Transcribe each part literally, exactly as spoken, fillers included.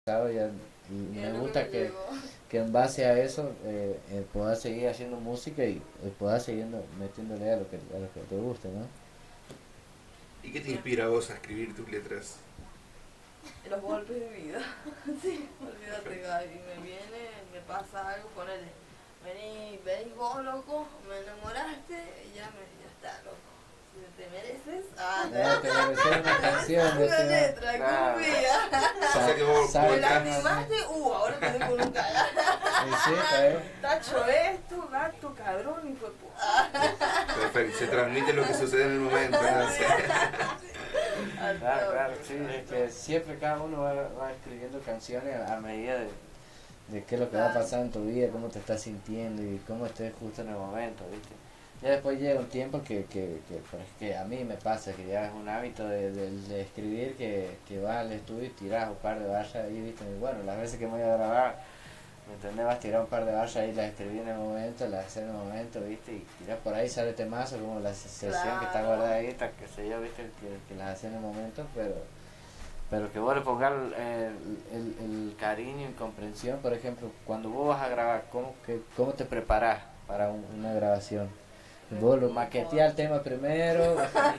sabe, ya, y Que me es lo que gusta me que, llegó. que en base a eso eh, eh, puedas seguir haciendo música y eh, puedas seguir metiéndole a lo que, a lo que te guste, ¿no? ¿Y qué te Bien. inspira a vos a escribir tus letras? Los golpes de vida. Sí, olvídate, Perfecto. Gaby. Me viene, me pasa algo, ponele. Vení, vení vos, loco, me enamoraste y ya, me, ya está, loco. Si te mereces, ah, Ah, te mereces una canción, una decía. letra, Claro. cumbia. O sea que vos, Sa- vos Me el can- lastimaste, uh, ahora te dejo un cara. Y sí, está bien. Tacho esto, gato, cabrón, y fue puta. Perfecto, se transmite lo que sucede en el momento, ¿no? Sí. Claro, claro, sí, es que siempre cada uno va, va escribiendo canciones a, a medida de, de qué es lo que va a pasar en tu vida, cómo te estás sintiendo y cómo estés justo en el momento, ¿viste? Ya después llega un tiempo que, que, que, pues, que a mí me pasa, que ya es un hábito de, de, de escribir, que, que vas al estudio y tiras un par de barras ahí, ¿viste? Y bueno, las veces que me voy a grabar, ¿me entendés? Vas a tirar un par de barras ahí, las escribí en el momento, las haces en el momento, ¿viste? Y tiras por ahí, sale temazo, como la sesión que está Claro. guardadita, que sé yo, ¿viste? Que, que las haces en el momento, pero pero que vos le pongas el, el, el cariño y comprensión. Por ejemplo, cuando vos vas a grabar, ¿cómo, que, cómo te preparás para un- una grabación? Vos lo maqueteás el tema primero.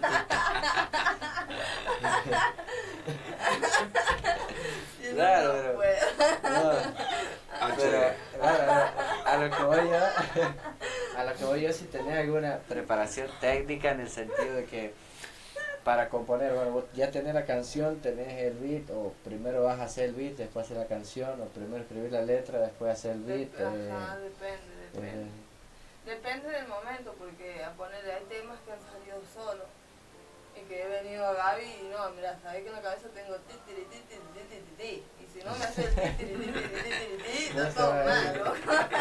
Si no, Claro, no pero- puedo. No, Ah, pero che. claro, a, a lo que voy yo, a lo que voy yo, si tenés alguna preparación técnica en el sentido de que para componer, bueno, vos ya tenés la canción, tenés el beat, o primero vas a hacer el beat, después hacer la canción, o primero escribir la letra, después hacer el beat. Dep- eh, Ajá, depende, depende. eh, Depende del momento, porque a ponerle hay temas que han salido solos. Y que he venido a Gaby y no, mira, sabes que en la cabeza tengo ti, tiri, ti, tiri, ti, tiri, ti. Y si no me hace el ti, tiri, ti, tiri, ti, tiri, ti, no No es todo sabe. malo.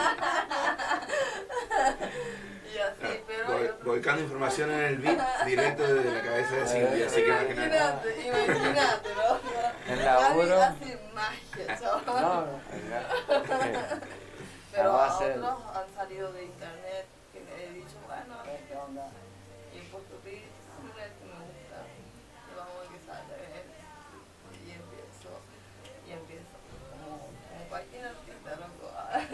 Y así, Ah, pero vol- hay otros. volcando información en el beat directo desde la cabeza de Cindy, así que imagínate. Imagínate, imagínate, ¿no? El Gaby laburo. hace magia, chaval. no, no, ya. Pero Ah, va a a ser- otros han salido de internet que le he dicho, bueno, a ver qué onda. Y he puesto beats, mira que me gusta. Y vamos a ver qué sale. Y empiezo, y empiezo. Como, como cualquier artista, loco.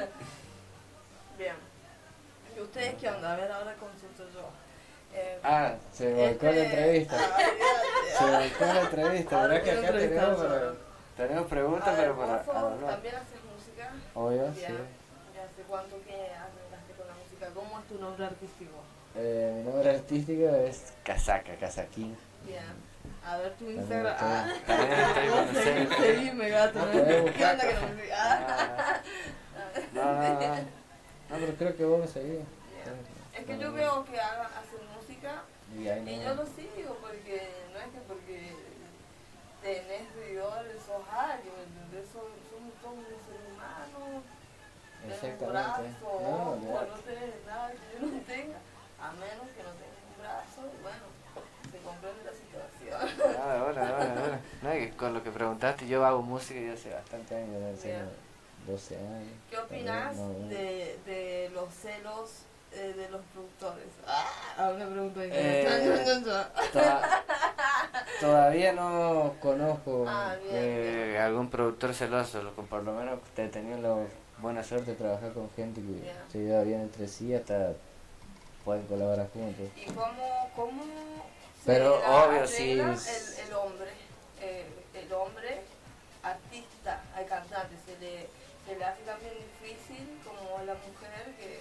Bien. ¿Y ustedes qué onda? A ver, ahora consulto yo. Eh, Ah, se volcó la entrevista. ah, Se olvídate. volcó la entrevista. Ahora ¿Verdad que quiero acá tenemos, entrevistar pero- yo. tenemos A preguntas, ver, pero para vos sos- hablar? también haces música. Obvio, Bien. sí. ¿Y hace cuánto que arrancaste con la música? ¿Cómo es tu nombre artístico? Eh, mi nombre artístico es Casaca, Casaquín. Bien. A ver tu También Instagram. estoy- Ah. también estoy con Seguí- ustedes. Seguime, gato. No, ¿no? podés ¿Qué buscar. onda que no me sigas? Ah. No, no, no, no. No, pero creo que vos me seguís. Bien. Es que yo veo que hagan, hacen música Y ahí y no. yo lo sigo porque no es que porque tenés seguidores sos alguien, ¿me entendés? Son, son, son unos seres humanos. Tenés un Exactamente. brazo, No, ojo, olvidate. no tenés nada que yo no tenga, a menos que no tengas un brazo, bueno, se comprende la situación. Ah, bueno, bueno, bueno. No, es que con lo que preguntaste, yo hago música ya hace bastante años, ya hace Bien. doce años. ¿Qué opinas No, no. de, de los celos eh, de los productores? Ah, una pregunta ahí. Eh, Chan, chan, chan. Toda- todavía no conozco Ah, bien, eh, bien. algún productor celoso, lo que por lo menos he tenido la buena suerte de trabajar con gente que Bien. se lleva bien entre sí, hasta pueden colaborar juntos. ¿Y cómo, cómo se Pero la obvio, arregla sí. el, el hombre, eh, el hombre artista, al cantante, se le, se le hace también difícil como a la mujer que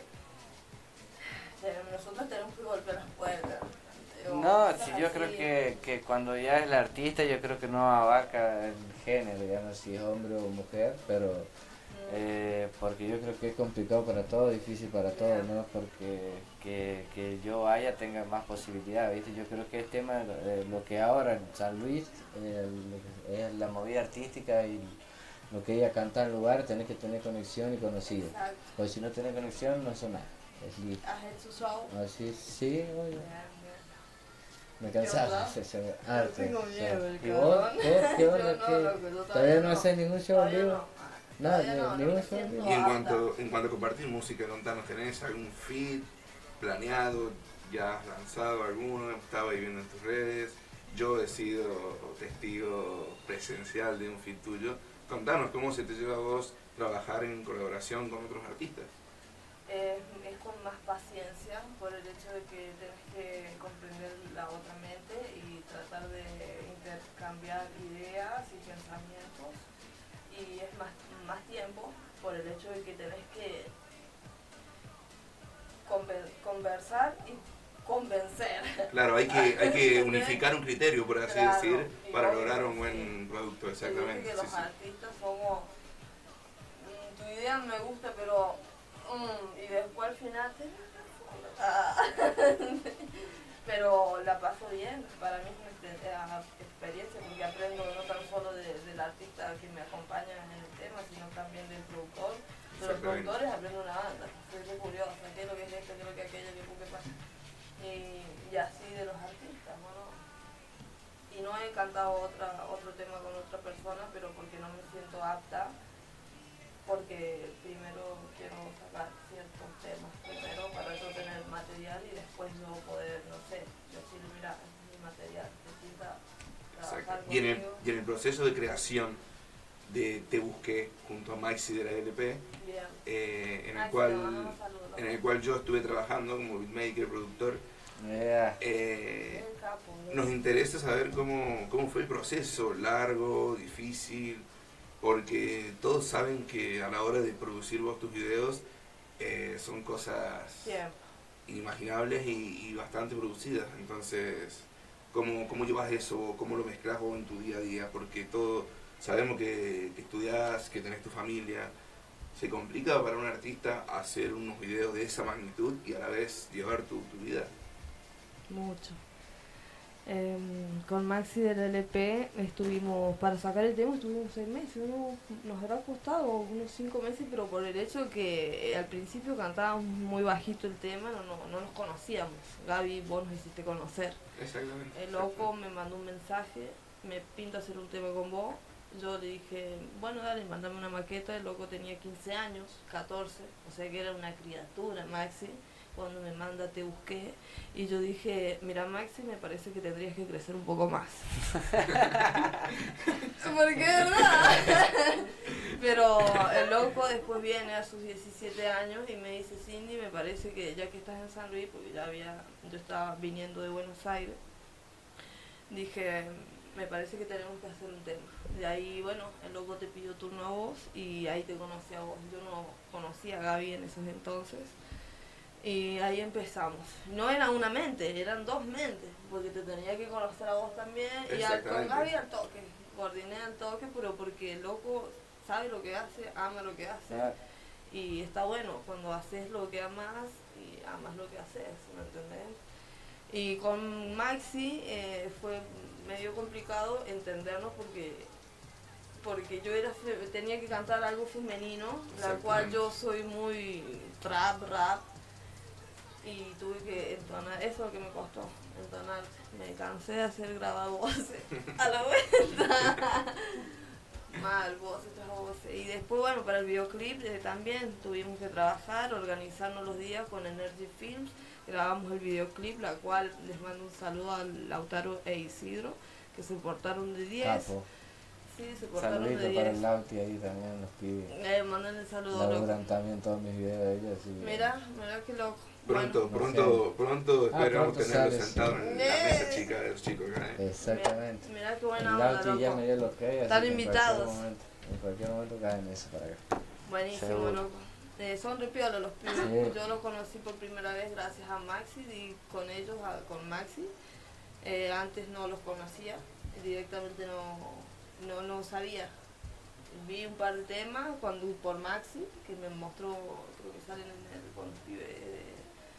eh, nosotros tenemos que golpear las puertas? o No, cosas sí, yo así. creo que, que cuando ya es el artista, yo creo que no abarca el género, ya no si es hombre o mujer, pero Mm, eh, porque yo creo que es complicado para todos, difícil para todos, no es porque que, que yo vaya tenga más posibilidad, ¿viste? Yo creo que el tema, eh, lo que ahora en San Luis, eh, lo que es la movida artística y lo que ella canta en lugar, tenés que tener conexión y conocido, exacto. porque si no tenés conexión no son nada, es libre. ¿Has hecho show? Así, sí, oye. Bien, bien. Me ¿Qué cansaba onda? de ese Yo arte. tengo miedo, el ¿Y vos? cabrón. ¿Qué, qué onda? Yo no, ¿Qué? loco, yo ¿Todavía no haces ningún show en Todavía vivo? no. Nada, Todavía no, ni- no ningún me show en siento vivo. Y en apta. cuanto, en cuanto a compartir música, contanos, ¿tenés algún feed planeado? ¿Ya has lanzado alguno? ¿Estaba ahí viendo en tus redes? Yo he sido testigo presencial de un feed tuyo Contanos, ¿cómo se te lleva a vos trabajar en colaboración con otros artistas? Eh, es con más paciencia por el hecho de que tenés que comprender la otra mente y tratar de intercambiar ideas y pensamientos, y es más, más tiempo por el hecho de que tenés que conver- conversar y convencer. Claro, hay que, hay que unificar un criterio, por así Claro, decir, y para obvio, lograr un sí. buen producto, Yo exactamente. dije que Sí, los sí. artistas somos, mm, tu idea me gusta, pero mm, y después al final te... Ah. Pero la paso bien, para mí es una exper- eh, experiencia porque aprendo no tan solo de- del artista que me acompaña en el tema, sino también del productor. De los Exactamente. productores aprendo una banda, soy muy curiosa, qué es lo que es esto, qué es lo que es aquello, qué es lo que pasa. Y, y así de los artistas, bueno. Y no he cantado otra, otro tema con otra persona, pero porque no me siento apta, porque primero quiero sacar ciertos temas primero para yo tener material y después yo poder, no sé, decir, mira, este es mi material, necesita trabajar Exacto. Y en, el, conmigo. y en el proceso de creación de Te Busqué junto a Maxi de la L P, Bien. eh, en, el Maxi, te cual, mandamos saludos. en el cual yo estuve trabajando como beatmaker, productor, Yeah. eh, Bien capo, ¿no? nos interesa saber cómo, cómo fue el proceso, largo, difícil, porque todos saben que a la hora de producir vos tus videos eh, son cosas Tiempo. inimaginables y, y bastante producidas. Entonces, ¿cómo, ¿cómo llevas eso? ¿Cómo lo mezclas vos en tu día a día? Porque todo, sabemos que, que estudiás, que tenés tu familia. ¿Se complica para un artista hacer unos videos de esa magnitud y a la vez llevar tu, tu vida? Mucho. Eh, con Maxi del L P estuvimos, para sacar el tema estuvimos seis meses, uno, nos habrá costado unos cinco meses, pero por el hecho que eh, al principio cantábamos muy bajito el tema, no, no, no nos conocíamos. Gaby, vos nos hiciste conocer. Exactamente. El loco me mandó un mensaje, me pinta hacer un tema con vos. Yo le dije, bueno, dale, mandame una maqueta. El loco tenía quince años, catorce, o sea que era una criatura, Maxi. Cuando me manda Te Busqué, y yo dije, mira Maxi, me parece que tendrías que crecer un poco más. Porque es verdad. Pero el loco después viene a sus diecisiete años y me dice, Cindy, me parece que ya que estás en San Luis, porque ya había, yo estaba viniendo de Buenos Aires, dije, me parece que tenemos que hacer un tema. De ahí, bueno, el loco te pidió turno a vos y ahí te conocí a vos. Yo no conocía a Gaby en esos entonces. Y ahí empezamos. No era una mente, eran dos mentes, porque te tenía que conocer a vos también. Y al, con Gaby al toque, coordiné al toque, pero porque el loco sabe lo que hace, ama lo que hace. Ah, Y está bueno cuando haces lo que amas y amas lo que haces, ¿me entendés? Y con Maxi eh, fue medio complicado entendernos porque porque yo era fe- tenía que cantar algo femenino, la cual yo soy muy trap, rap, y tuve que entonar, eso es lo que me costó, entonar. Me cansé de hacer grabavoces a la vuelta. Mal, voces tras voces. Y después, bueno, para el videoclip eh, también tuvimos que trabajar, organizarnos los días con Energy Films. Grabamos el videoclip, la cual les mando un saludo a Lautaro e Isidro, que se portaron de diez. capo. Sí, se portaron Saludito de para diez. el Lauti ahí también, los pibes. Eh, manden el saludo, loco. Laburan también todos mis videos de ellos. Así que- Mira, mira qué loco. Pronto, Bueno, pronto, pronto Ah, esperamos pronto tenerlo sale, sentado sí. en la mesa chica de los chicos acá, ¿eh? Exactamente. Mira, mira qué El buena onda, Lauti ya loco. me dio los que hay, así Están que invitados. En cualquier momento, en cualquier momento caen eso para acá. Buenísimo, Seguro. loco. Eh, son repiolos los pibes. Sí. Yo los conocí por primera vez gracias a Maxi y con ellos, a- con Maxi. Eh, antes no los conocía, directamente no, no, no sabía. Vi un par de temas cuando por Maxi, que me mostró, creo que salen en el, con los pibes de,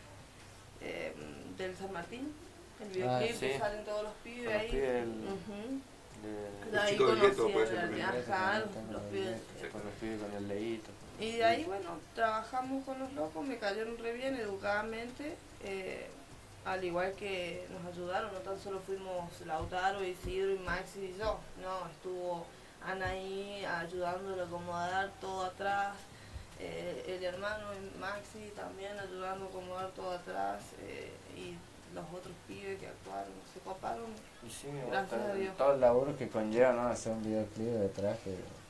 eh, del San Martín. El videoclip, sí. que salen todos los pibes Con los ahí. pibes del- Ujú. De- De ahí chicos del gueto, conocí puede en ser realidad, también. ajá, los, Tengo los el pibes. leíto, con los pibes con el leíto. Y de ahí, bueno, trabajamos con los locos, me cayeron re bien, educadamente, eh, al igual que nos ayudaron, no tan solo fuimos Lautaro, Isidro y Maxi y yo, no, estuvo Anaí ayudándole a acomodar todo atrás, eh, el hermano Maxi también ayudando a acomodar todo atrás, eh, y los otros pibes que actuaron, se coparon. Y sí, Gracias a Dios. todo el laburo que conlleva, ¿no? Hacer un videoclip detrás que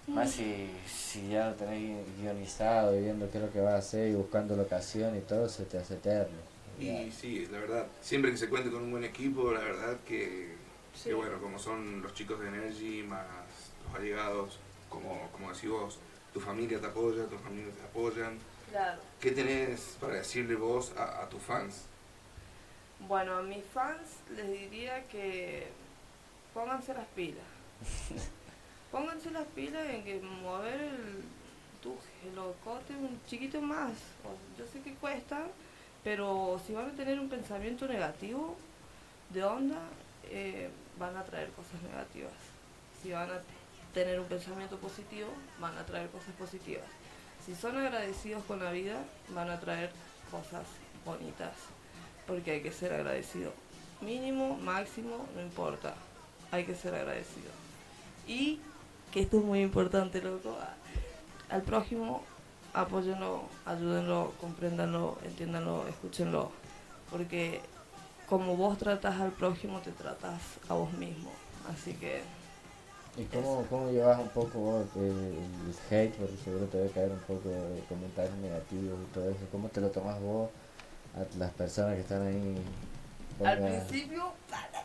Más si, si ya lo tenés gui- guionizado y viendo qué es lo que vas a hacer y buscando locación y todo, se te hace eterno. Ya. Y sí, la verdad, siempre que se cuente con un buen equipo, la verdad que, Sí, que bueno, como son los chicos de Energy, más los allegados, como, como decís vos, tu familia te apoya, tus amigos te apoyan. claro. ¿Qué tenés para decirle vos a, a tus fans? Bueno, a mis fans les diría que pónganse las pilas. Pónganse las pilas en que mover el, tu gelocote un chiquito más. O- yo sé que cuesta, pero si van a tener un pensamiento negativo de onda, eh, van a traer cosas negativas. Si van a tener un pensamiento positivo, van a traer cosas positivas. Si son agradecidos con la vida, van a traer cosas bonitas. Porque hay que ser agradecido. Mínimo, máximo, no importa. Hay que ser agradecido. Y, que esto es muy importante, loco, a- al prójimo, apóyenlo, ayúdenlo, compréndanlo, entiéndanlo, escúchenlo. Porque como vos tratas al prójimo, te tratas a vos mismo. Así que, ¿Y cómo, cómo llevas un poco vos el, el hate? Porque seguro te debe caer un poco de comentarios negativos y todo eso. ¿Cómo te lo tomas vos a las personas que están ahí? al Ponga- principio,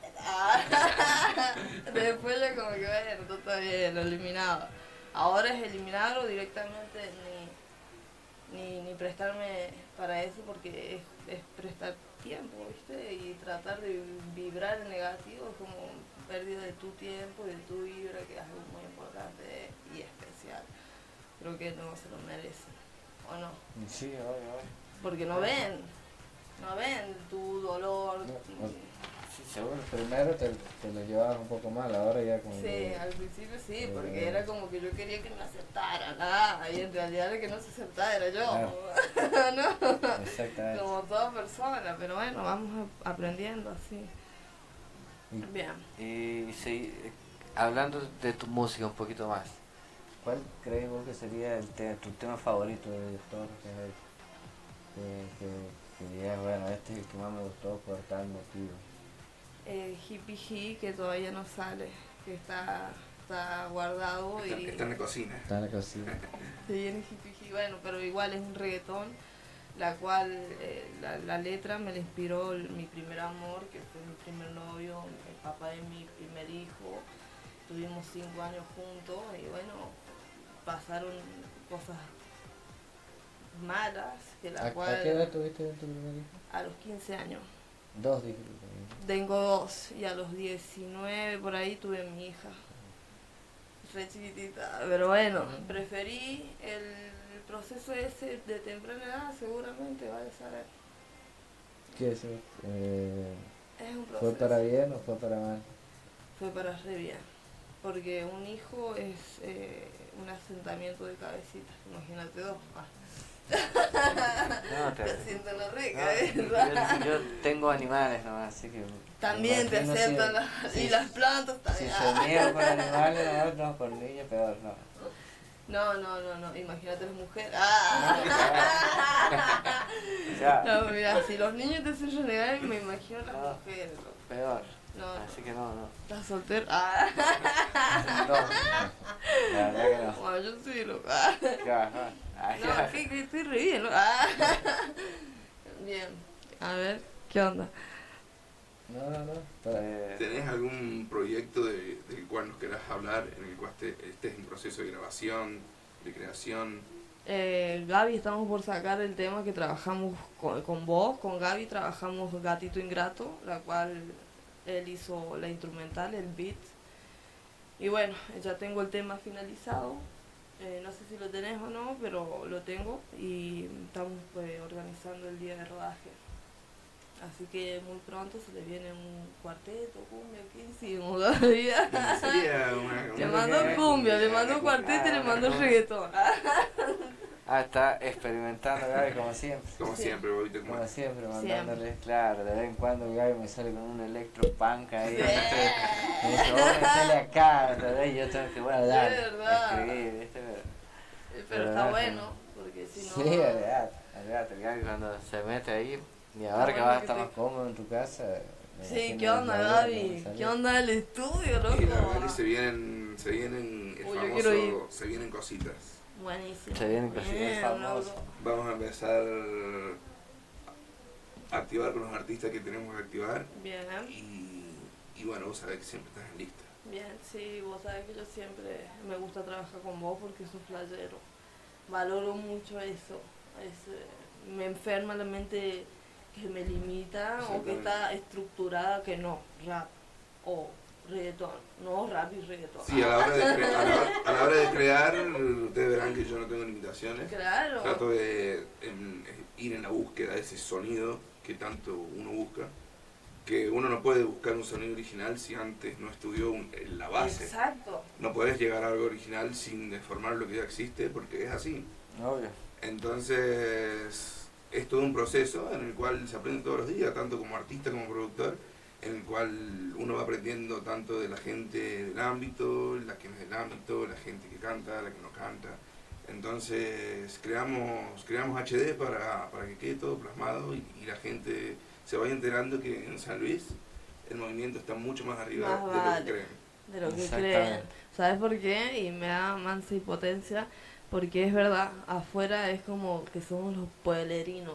después ya como que bueno, todo está bien, lo eliminaba. Ahora es eliminarlo directamente, ni, ni, ni prestarme para eso porque es, es prestar tiempo, ¿viste? Y tratar de vibrar en negativo es como pérdida de tu tiempo y de tu vibra, que es algo muy importante y especial. Creo que no se lo merecen, ¿o no? Sí, obvio, obvio. Porque no ven, no ven tu dolor. No, no. Sí, seguro, primero te, te lo llevabas un poco mal, ahora ya como Sí, que... al principio sí, eh, porque era como que yo quería que me aceptaran, ah, y en realidad el que no se aceptaba era yo, Claro. ¿no? Exactamente. Como toda persona, pero bueno, vamos a- aprendiendo así. Y, Bien. y sí, eh, hablando de tu música un poquito más, ¿cuál crees vos que sería el te- tu tema favorito de todos los que has hecho? Que, que, que digas, bueno, este es el que más me gustó por tal motivo. Eh, Hippie He, que todavía no sale, que está, está guardado Está, y está en la cocina. Está en la cocina. se viene Hippie He, bueno, pero igual es un reggaetón, la cual eh, la, la letra me la inspiró el- mi primer amor, que fue mi primer novio, el papá de mi primer hijo. Tuvimos cinco años juntos y bueno, pasaron cosas malas, que la ¿A, cual a qué edad tuviste tu primer hijo? a los quince años. Dos, dije. ¿No? Tengo dos y a los diecinueve por ahí tuve mi hija. Re chiquitita, pero bueno, preferí el proceso ese de temprana edad, seguramente va a saber. ¿Qué es eso? Eh, Es un proceso. ¿Fue para bien o fue para mal? Fue para re bien, porque un hijo es eh, un asentamiento de cabecitas, imagínate dos. Ah. No, te, Te siento la no, rica, yo, yo tengo animales nomás, así que... también te imagino aceptan si- las, si- y las plantas Si también. se niega por animales, no, no, por niños, peor, no. No, no, no, no, imagínate las mujeres. Ah. Ya, No, mira, si los niños te hacen renegar, me imagino las No. mujeres. loco. peor. No, Así que no, no. ¿estás soltero? Ah. No, la verdad que no. Bueno, yo sí, loco. Ah. Ya, no. Ay, No, ya. que, que estoy re bien, loco. Ah. Bien, a ver, ¿qué onda? No, no, no. Eh, ¿Tenés algún proyecto de- del cual nos querás hablar, en el cual esté- estés en proceso de grabación, de creación? Eh, Gaby, estamos por sacar el tema que trabajamos con, con vos. Con Gaby trabajamos Gatito Ingrato, la cual él hizo la instrumental, el beat. Y bueno, ya tengo el tema finalizado. Eh, no sé si lo tenés o no, pero lo tengo y estamos pues, organizando el día de rodaje. Así que muy pronto se le viene un cuarteto, cumbia, ¿qué hicimos todavía? Y sería una... Le una- mandó que- cumbia, le mandó Ah, cuarteto y le mandó ah, reggaetón. Ah, está experimentando Gaby como siempre. Como Sí. siempre, bobito, como Como siempre, Siempre. mandándole, claro, de vez en cuando Gaby me sale con un electropunk ahí. Sí. ¿viste? Me dice, vos metele acá, ¿entendés? Y yo tengo que, bueno, dale, De verdad. escribir, ¿viste? Pero, Pero Pero está nada, bueno, porque si no... sí, olvidate, olvidate, el Gaby cuando se mete ahí, y ahora que bueno vas a que estar te- más cómodo en tu casa, Me Sí, imagino ¿qué el onda, laburo Gaby? que sale. ¿Qué onda el estudio, loco? Y la verdad que se vienen, se vienen el Uy, yo quiero ir. famoso, se vienen cositas. Buenísimo. Se vienen cositas Bien, famosas. loco. Vamos a empezar a activar con los artistas que tenemos que activar. Bien, Y, y bueno, vos sabés que siempre estás en lista. bien, sí, vos sabés que yo siempre me gusta trabajar con vos porque sos playero. Valoro mucho eso. Es, eh, me enferma la mente que me limita o que Exactamente. está estructurada que no, rap o reggaetón, no rap y reggaetón. Sí, a la hora de, cre- a la hora, a la hora de crear, ustedes verán que yo no tengo limitaciones. Claro. Trato de en- ir en la búsqueda de ese sonido que tanto uno busca. Que uno no puede buscar un sonido original si antes no estudió un- la base. Exacto. No podés llegar a algo original sin deformar lo que ya existe, porque es así. Obvio. Entonces, es todo un proceso en el cual se aprende todos los días, tanto como artista como productor, en el cual uno va aprendiendo tanto de la gente del ámbito, la que no es del ámbito, la gente que canta, la que no canta. Entonces, creamos, creamos H D para, para que quede todo plasmado y, y la gente se vaya enterando que en San Luis el movimiento está mucho más arriba Más de lo vale. que creen. De lo que Exactamente. creen. ¿Sabes por qué? Y me da mansa impotencia. Porque es verdad, afuera es como que somos los pueblerinos.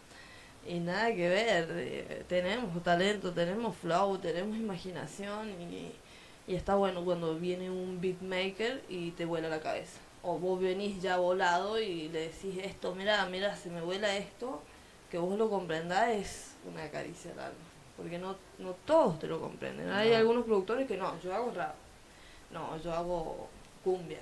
Y nada que ver. eh, Tenemos talento, tenemos flow, tenemos imaginación. Y, y está bueno cuando viene un beatmaker y te vuela la cabeza. O vos venís ya volado y le decís esto, mira, mira, se me vuela esto. Que vos lo comprendás es una caricia al alma. Porque no, no todos te lo comprenden. Hay No. algunos productores que no, yo hago rap. No, yo hago cumbia.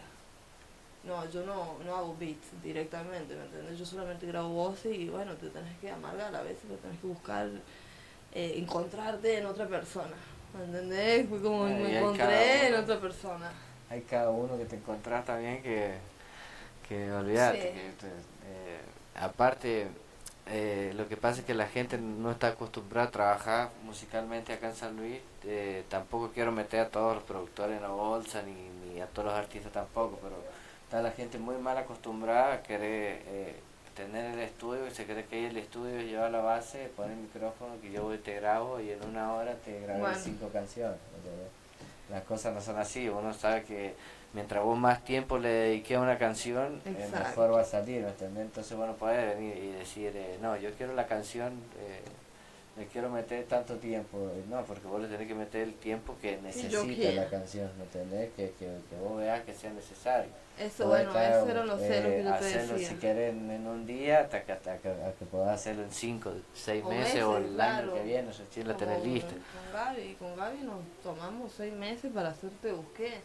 No, yo no, no hago beats directamente, ¿me entendés? Yo solamente grabo voces y bueno, te tenés que amargar a veces, te tenés que buscar, eh, encontrarte en otra persona, ¿me entendés? Fue como Ah, y me hay encontré cada en uno. otra persona. Hay cada uno que te encontrás también que, que olvídate. Sí. Que te- eh, aparte, eh, lo que pasa es que la gente no está acostumbrada a trabajar musicalmente acá en San Luis. Eh, tampoco quiero meter a todos los productores en la bolsa, ni, ni a todos los artistas tampoco, pero está la gente muy mal acostumbrada a querer eh, tener el estudio, y se cree que ahí el estudio es llevar la base, poner el micrófono, que yo voy y te grabo y en una hora te grabé Bueno. cinco canciones. ¿Entendés? Las cosas no son así, uno sabe que mientras vos más tiempo le dediques a una canción, eh, Exacto. mejor va a salir, ¿me entendés? Entonces bueno, podés venir y decir, eh, no, yo quiero la canción, eh, le quiero meter tanto tiempo, eh, no, porque vos le tenés que meter el tiempo que necesita quiera. la canción, ¿me entendés? Que, que, que vos veas que sea necesario. Eso, Podés bueno, estar, esos eran los celos eh, que yo te hacerlo decía. si querés en, en un día, hasta que, hasta que, a que podás hacerlo en cinco, seis O meses, meses, o el claro. año que viene, o sea, si la Como tenés lista. Con Gaby, con Gaby nos tomamos seis meses para hacerte busqué.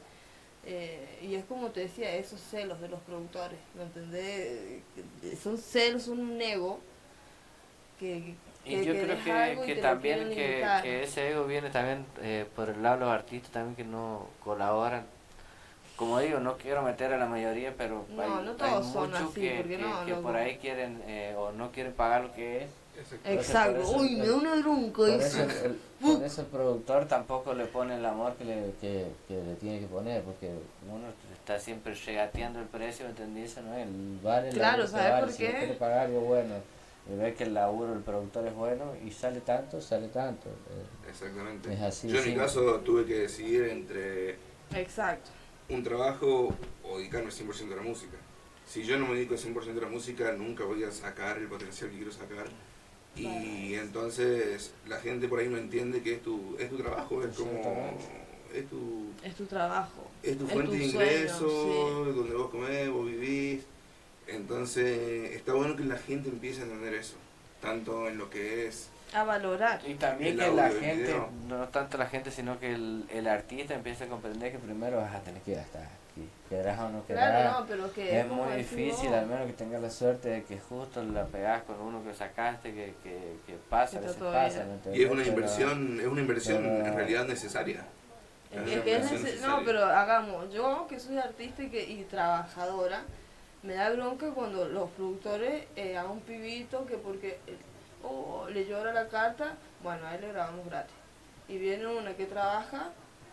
Eh, y es como te decía, esos celos de los productores, ¿me entendés? Que Son celos, son un ego que, que Y yo que creo deja que, algo y que te lo también quieren que, limitar. que ese ego viene también eh, por el lado de los artistas también que no colaboran. Como digo, no quiero meter a la mayoría, pero No, hay, no hay todos son muchos así, que, porque que, no, que loco. por ahí quieren eh, o no quieren pagar lo que es. Exacto. Exacto, Entonces, por eso uy, me el- da una bronca Por eso. eso, el, el- por eso el productor tampoco le pone el amor que le, que, que le tiene que poner, porque uno está siempre regateando el precio, ¿entendí? Eso no es, el vale, el Claro, laburo se ¿sabes vale. por Si no qué? quiere pagar algo bueno, y ve que el laburo del productor es bueno y sale tanto, sale tanto. eh, Exactamente. Es así, Yo en mi simple. caso tuve que decidir entre Exacto. un trabajo o dedicarme cien por ciento a la música. Si yo no me dedico cien por ciento a la música, nunca voy a sacar el potencial que quiero sacar. Y entonces la gente por ahí no entiende que es tu, es tu trabajo, es como... Es tu, Es tu trabajo. es tu Es fuente tu de sueño, ingresos, donde vos comés, vos vivís. Entonces está bueno que la gente empiece a entender eso, tanto en lo que es... A valorar. Y también El que audio, la el gente, video. no tanto la gente, sino que el, el artista empiece a comprender que primero vas a tener que gastar aquí, querrás o no querrás. Claro, no, pero que Es como muy decís difícil, vos, al menos que tengas la suerte de que justo la pegás con uno que sacaste, que, que, que pasa, Que a está veces todo pasa. bien. ¿me Y entendés? es una Pero- inversión, es una inversión pero- en realidad necesaria. Es Es que, una que es inversión nece- necesaria. no, pero hagamos, yo que soy artista y, que, y trabajadora, me da bronca cuando los productores eh, a un pibito que porque eh, oh, le llora la carta, bueno, a él le grabamos gratis. Y viene una que trabaja,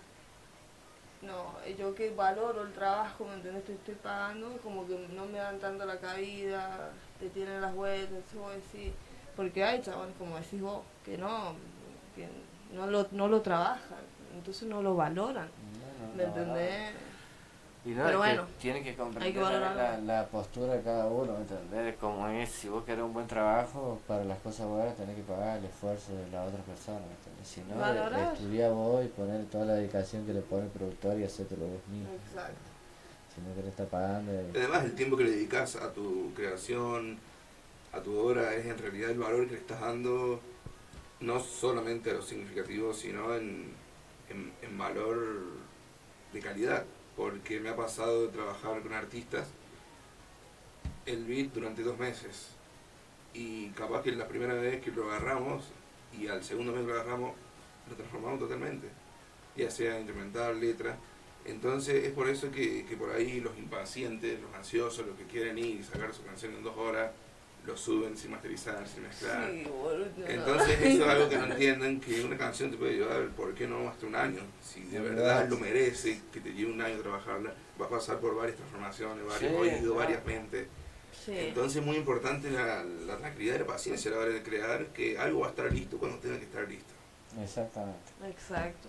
no, yo que valoro el trabajo, ¿me entiendes? Te estoy pagando, y como que no me dan tanto la cabida, te tienen las vueltas, eso vos decís, porque hay chavales, como decís vos, que no, que no lo, no lo trabajan, entonces no lo valoran, No, no, ¿me no, entendés? Y no, Pero es bueno, que tiene que hay comprender que también valorarlo. la, la postura de cada uno, ¿me entendés? Como es, si vos querés un buen trabajo, para las cosas buenas tenés que pagar el esfuerzo de la otra persona, ¿me entendés? Si no, de, de Valorar. estudiar vos y poner toda la dedicación que le pone el productor y hacértelo vos mismo. Exacto. Si no querés estar pagando... eh, Además, el tiempo que le dedicas a tu creación, a tu obra, es en realidad el valor que le estás dando, no solamente a lo significativo, sino en, en, en valor de calidad. Porque me ha pasado de trabajar con artistas el beat durante dos meses. Y capaz que la primera vez que lo agarramos y al segundo mes que lo agarramos, lo transformamos totalmente. Ya sea instrumental, letra. Entonces es por eso que, que por ahí los impacientes, los ansiosos, los que quieren ir y sacar su canción en dos horas, lo suben sin masterizar, sin mezclar. Sí, boludo. Entonces eso es algo que no entienden, que una canción te puede llevar, ¿por qué no hasta un año? Si de verdad lo merece, que te lleve un año trabajarla, va a pasar por varias transformaciones, varios Sí, oídos, claro. varias mentes. Sí. Entonces es muy importante la, la tranquilidad y la paciencia a la hora de crear, que algo va a estar listo cuando tenga que estar listo. Exactamente. Exacto.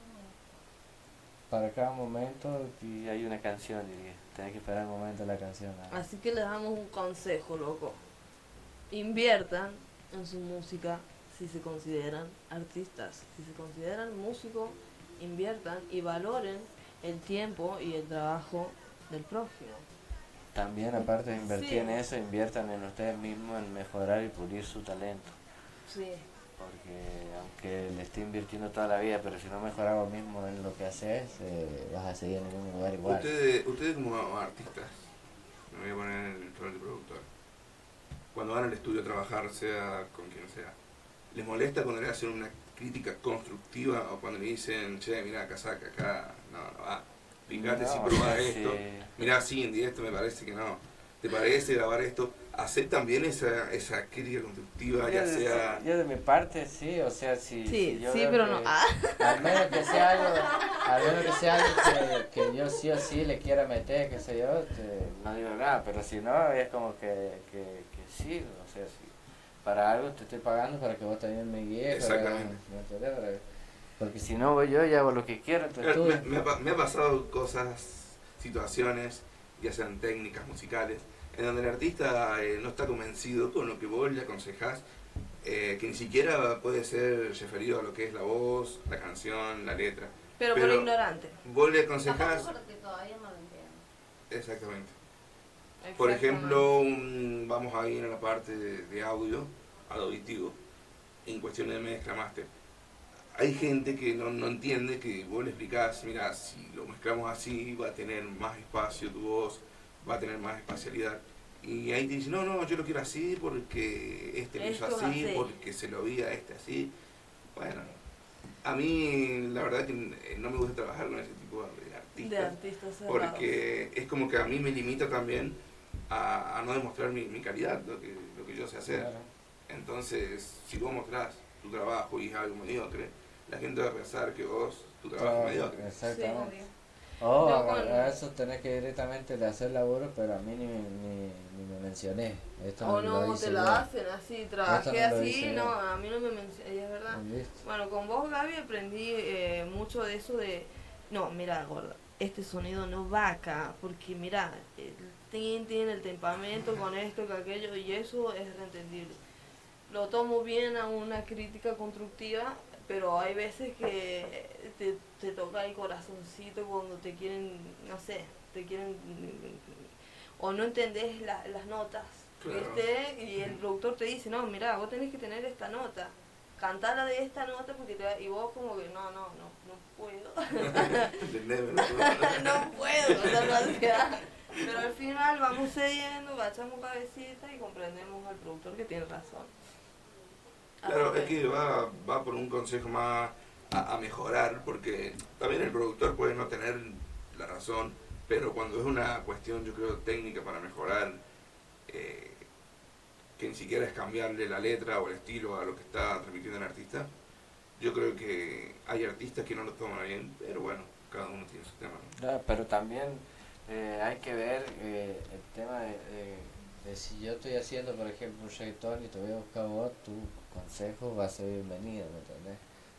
Para cada momento y hay una canción, diría. Tenés que esperar el momento de la canción. ¿no? Así que les damos un consejo, loco. Inviertan en su música si se consideran artistas. Si se consideran músicos, inviertan y valoren el tiempo y el trabajo del prójimo. También, aparte de invertir Sí. en eso, inviertan en ustedes mismos, en mejorar y pulir su talento. Sí. Porque aunque le esté invirtiendo toda la vida, pero si no mejoras vos mismo en lo que haces, eh, vas a seguir en el mismo lugar igual. Ustedes, ustedes como artistas, me voy a poner en el rol de productor, cuando van al estudio a trabajar, sea con quien sea, ¿les molesta cuando le hacen una crítica constructiva o cuando le dicen, che, mira, acá saca, acá, no, no va, fíjate No, si o probás sea, esto, sí. mirá, Cindy, esto me parece que no, ¿te parece grabar esto? ¿Aceptan bien esa, esa crítica constructiva, ya Yo de, sea... yo de mi parte sí, o sea, si, Sí, si yo sí, veo pero que, no. Ah. al menos que sea algo, al menos que sea algo que, que yo sí o sí le quiera meter, qué sé yo, te- no digo nada, pero si no, es como que, que, que sí, o sea, si para algo te estoy pagando para que vos también me guíes, para- Exactamente. ¿me entendés? Para- porque si no voy yo y hago lo que quiero, entonces tú... Me, me ha pa- me ha pasado cosas, situaciones, ya sean técnicas, musicales, en donde el artista eh, no está convencido con lo que vos le aconsejás, eh, que ni siquiera puede ser referido a lo que es la voz, la canción, la letra. Pero, por Pero ignorante. vos le Capaz aconsejás, porque todavía no lo entiendo. exactamente. Por ejemplo, un- vamos a ir a la parte de, de audio, al auditivo, en cuestiones de mezcla, master. Hay gente que no, no entiende que vos le explicás, mira, si lo mezclamos así va a tener más espacio tu voz, va a tener más espacialidad. Y ahí te dicen, no, no, yo lo quiero así porque este lo hizo Esto es así, así. porque se lo vi a este así. Bueno, a mí la verdad que eh, no me gusta trabajar con ese tipo de De artistas, artistas cerrados. porque es como que a mí me limita también a, a no demostrar mi, mi calidad, lo que, lo que yo sé hacer. Claro. Entonces, si vos mostrás tu trabajo y es algo mediocre, la gente va a pensar que vos, tu trabajo es mediocre. Exactamente. Sí, O No, a, con- a eso tenés que directamente de hacer laburo, pero a mí ni, ni, ni me mencioné. Esto O lo no, hice te yo. la hacen así, trabajé Esto no lo así, hice no, yo. a mí no me mencioné, es verdad. ¿Listo? Bueno, con vos, Gaby, aprendí eh, mucho de eso de, no, mira, gorda, este sonido no va acá, porque mira, el tin, tin, el temperamento con esto, con aquello, y eso es reentendible. Lo tomo bien a una crítica constructiva, pero hay veces que te, te toca el corazoncito cuando te quieren, no sé, te quieren, o no entendés la- las notas, Claro. ¿viste? Y el productor te dice, no, mira, vos tenés que tener esta nota, cantala de esta nota, porque te va-", y vos como que, no, no, no, no puedo. ¿Entendés? No puedo con la ansiedad. Pero al final vamos cediendo, agachamos cabecita y comprendemos al productor que tiene razón. Claro, Así es que va, va por un consejo más a, a mejorar, porque también el productor puede no tener la razón, pero cuando es una cuestión, yo creo, técnica para mejorar, eh, que ni siquiera es cambiarle la letra o el estilo a lo que está transmitiendo el artista, yo creo que hay artistas que no lo toman bien, pero bueno, cada uno tiene su tema, ¿no? No, pero también eh, hay que ver eh, el tema de, de- de si yo estoy haciendo, por ejemplo, un reggaetón y te voy a buscar vos, tu consejo va a ser bienvenido, ¿me entendés?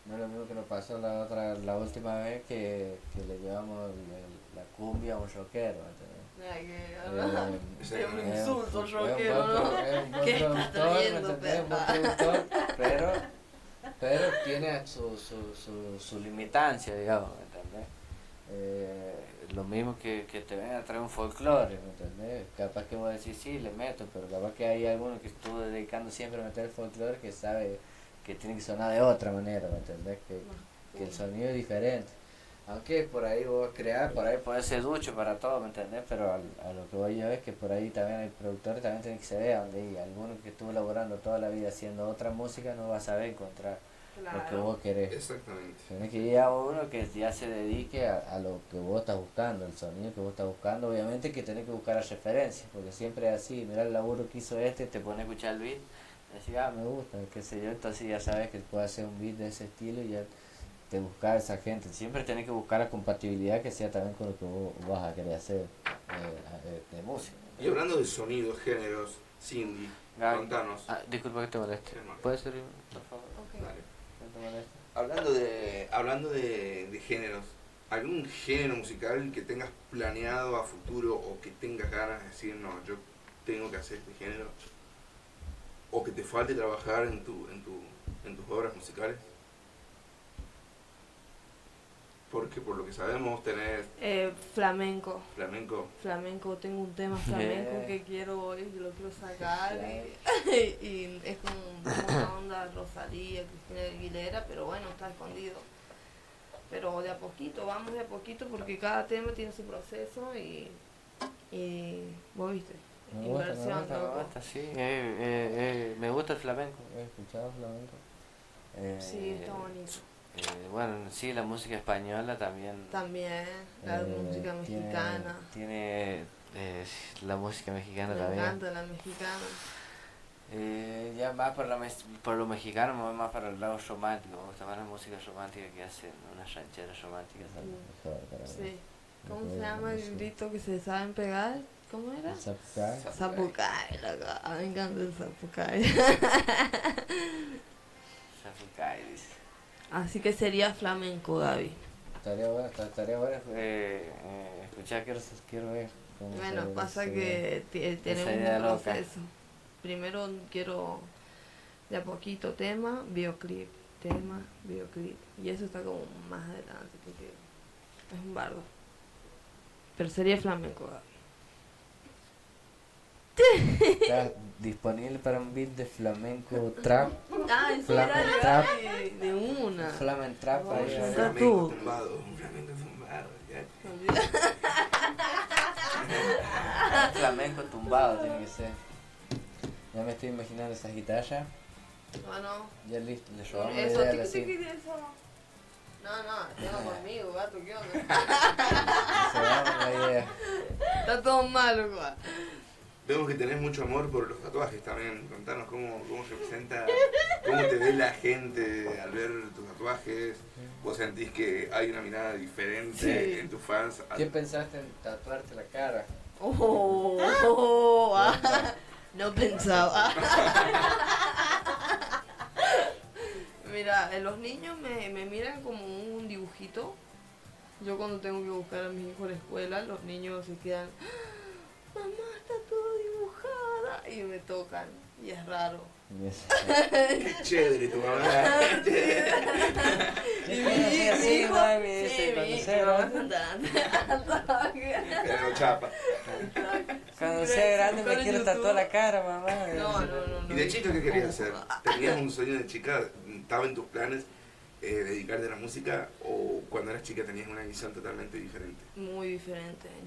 No es lo mismo que nos pasó la otra, la última vez que, que le llevamos el- el- la cumbia a un rockero, ¿entendés? Ay, que, Eh, Sí, es un es insulto, es rockero, un ¿no? buen, pro- es un buen ¿Qué estás productor, ¿me trayendo, entendés? Un buen perra? productor, pero, pero tiene su, su, su, su limitancia, digamos, ¿me entendés? Eh, lo mismo que, que te venga a traer un folclore, ¿me entendés? Capaz que vos decís, sí, le meto, pero capaz que hay alguno que estuvo dedicando siempre a meter el folclore que sabe que tiene que sonar de otra manera, ¿me entendés? Que, que el sonido es diferente. Aunque por ahí vos crear, por ahí puede ser ducho para todo, ¿me entendés? Pero al- a lo que voy yo es que por ahí también el productor también tiene que saber a dónde ir. Alguno que estuvo laborando toda la vida haciendo otra música no va a saber encontrar lo que Claro. vos querés. Exactamente. Tenés que ir a uno que ya se dedique a, a lo que vos estás buscando, el sonido que vos estás buscando. Obviamente que tenés que buscar las referencias, porque siempre es así. Mirá el laburo que hizo este, te pone a escuchar el beat, decís, ah, me gusta, qué sé yo. Entonces ya sabes que puede hacer un beat de ese estilo y ya te buscar a esa gente. Siempre tenés que buscar la compatibilidad que sea también con lo que vos vas a querer hacer eh, de, de música. Y hablando de sonidos, géneros, Cindy, Gaby. contanos. Ah, disculpa que te moleste. Sí, hermano. ¿Puedes servir, por favor? Ok. Dale. No te moleste. Hablando de, hablando de, de géneros, ¿algún género musical que tengas planeado a futuro o que tengas ganas de decir, no, yo tengo que hacer este género? ¿O que te falte trabajar en, tu, en, tu, en tus obras musicales? Porque por lo que sabemos tenés Eh, flamenco. flamenco. Flamenco, tengo un tema flamenco Yeah. que quiero hoy, que lo quiero sacar y, y es como una onda Rosalía, Cristina Aguilera, pero bueno, está escondido. Pero de a poquito, vamos de a poquito porque cada tema tiene su proceso y, y vos viste, Me gusta, me inversión, gusta, me loco. gusta, sí. Eh, eh, eh, me gusta el flamenco, he escuchado flamenco. Eh, Sí, está bonito. eh, bueno, sí, la música española también. También la eh, música tiene- mexicana. Tiene, eh, la música mexicana Me también. encanta la mexicana. Eh, ya más por, la, mes- por lo mexicano, me voy más para el lado romántico. Me gusta más la música romántica que hacen unas rancheras románticas. son Mm. mejor para mí. Sí. ¿Cómo Mejor se llama el música. grito que se saben pegar? ¿Cómo era? El zapucay. Zapucay, loco. A mí me encanta el zapucay. Zapucay, dice. Así que sería flamenco, Gaby. Estaría bueno, esta- estaría bueno eh, eh, escuchar, quiero, quiero ver. cómo Bueno, se- pasa se- que t- tenemos idea un loca. proceso. Primero quiero de a poquito tema, videoclip, tema, videoclip. Y eso está como más adelante porque es un bardo. Pero sería flamenco, Gaby. Está disponible para un beat de flamenco trap. Ah, eso Flamen era trap. de, de una. Flamen trap No, ahí. yo a no ver. Está Flamenco tú. tumbado, un flamenco tumbado. ya. Flamenco tumbado tiene que ser. Ya me estoy imaginando esas guitarras. Bueno, Ya listo, le robamos la eso, idea a tiqui, la tiqui, Cindy. eso. No, no, tengo conmigo, gato, ¿qué onda? Le robamos la idea. Está todo malo, güey. Vemos que tenés mucho amor por los tatuajes también. Contanos cómo, cómo representa, cómo te ve la gente al ver tus tatuajes. ¿Vos sentís que hay una mirada diferente Sí. en tus fans? ¿Qué pensaste en tatuarte la cara? Oh, oh, ah, no pensaba. Mira, eh, los niños me, me miran como un dibujito. Yo cuando tengo que buscar a mis hijos a la escuela, los niños se quedan, "Ah, mamá, está todo dibujada", y me tocan, y es raro. Y eso. Qué chévere tu mamá. Y mi, Sí, mi así, hijo, mami, sí, ese, mi, cuando mi sea mamá grande. está Pero chapa. Cuando sea grande me Con quiero YouTube. tatuar la cara, mamá. No, no, no, no. ¿Y de chica qué querías hacer? ¿Tenías un sueño de chica? ¿Estaba en tus planes eh, dedicarte a la música? ¿O cuando eras chica tenías una visión totalmente diferente? Muy diferente.